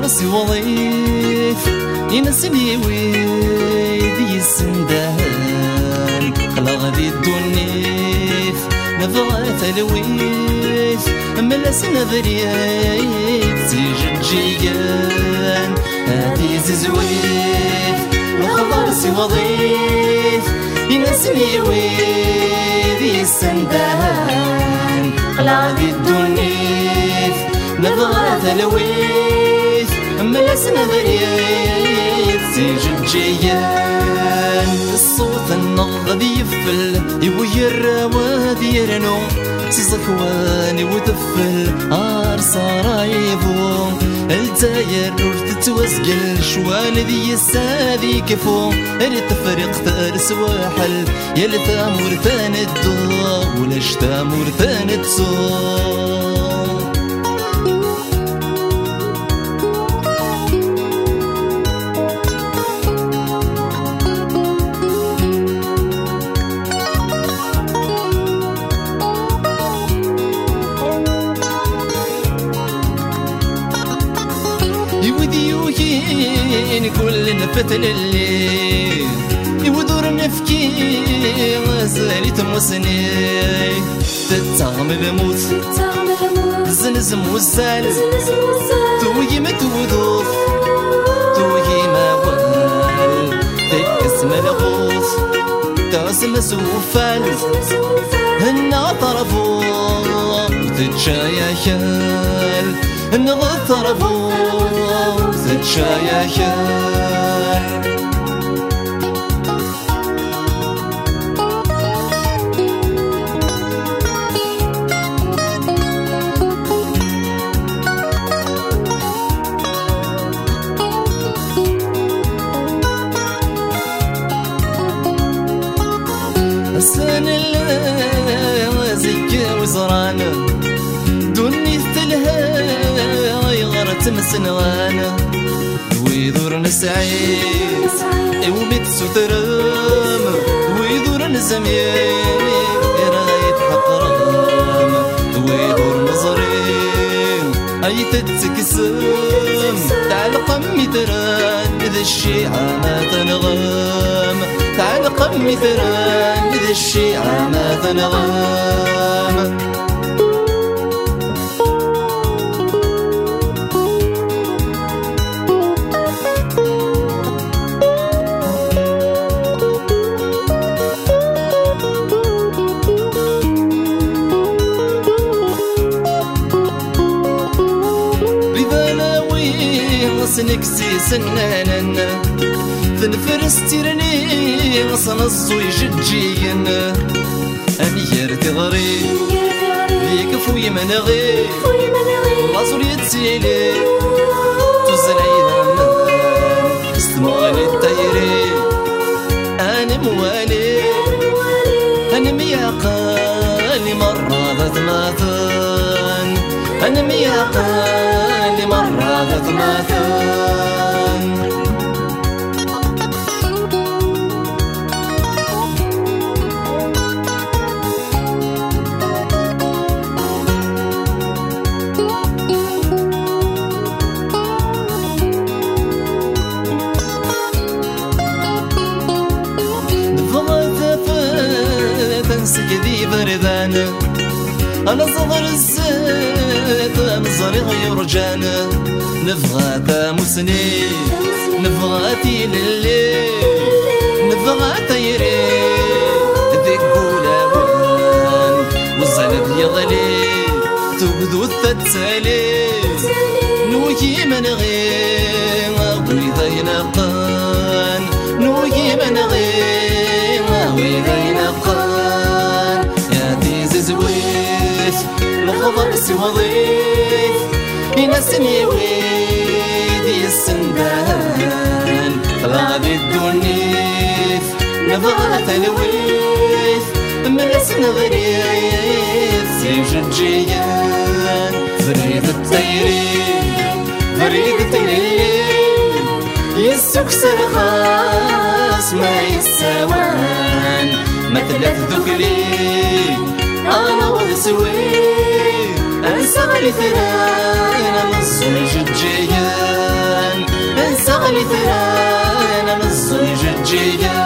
غرسي وظيف ينسني ويدي السندان خلا غادي الدنيف نبغى تلويف ملسنا ذريف سيجد جيان هادي زويف وغرسي وظيف ينسني ويدي السندان خلا غادي الدنيف نبغى تلويف ملسنا ذريف سيجد جيان الصوت النغض يفل يوير وادي يرنو سيزكواني وتفل صرايبو الداير تتوسقل شوال ذي السادي كفو التفرق تارس واحل يلتا مورثان الدو ولشتا مورثان التسو يوديوهين كل نفتل الليل يودور نفكي غزالي تموسني تتعم الموت زنزم والزال توي ما توذوف توي ما وال تكس ملغوث تاسم سوفال هنا طرفو تتشايا خال نغطرفو تتشايا خال السنة اللي زكا وزرانا دوني ثلها غيغرت مسنوانا ويدور نسعيد وميت سترام ويدور نزمير رايد حقرام ويدور نظرين اي تتكسم تعال قمي تران ذا الشيعة ما تنغام تعال قمي تران ذا الشيعة ما تنغام نكسي سنانا ثنفرس تيرني غصن الزويج تجيين أنير تغري ليك فوي منغي مازور يتسيلي تزرعي ذمان استمغاني التايري أنا موالي أنا مياقالي مرة ذات ماثان أنا مياقالي مرة ذات ماثان سكذي بردانا أنا صغر الزيت مصري غير جانا نبغى تامسني نبغى تيللي نبغى تيري ذيك قولان والزلب يغلي تبدو التتسالي نوكي من غير ويذا ينقان نوكي من غير ويذا ينقان زويف لغضر سوظيف ينسني ويدي السندان غادي الدنيف نبغى تلويف ملسنا ظريف سيجد جيان فريد الطيرين فريد الطيرين يسكسر خاص ما يساوان ما تلات ذكري أنا وذسوي أنسى غلي ثنان أنا الزوج الجيان مثرانا من الصني ججيا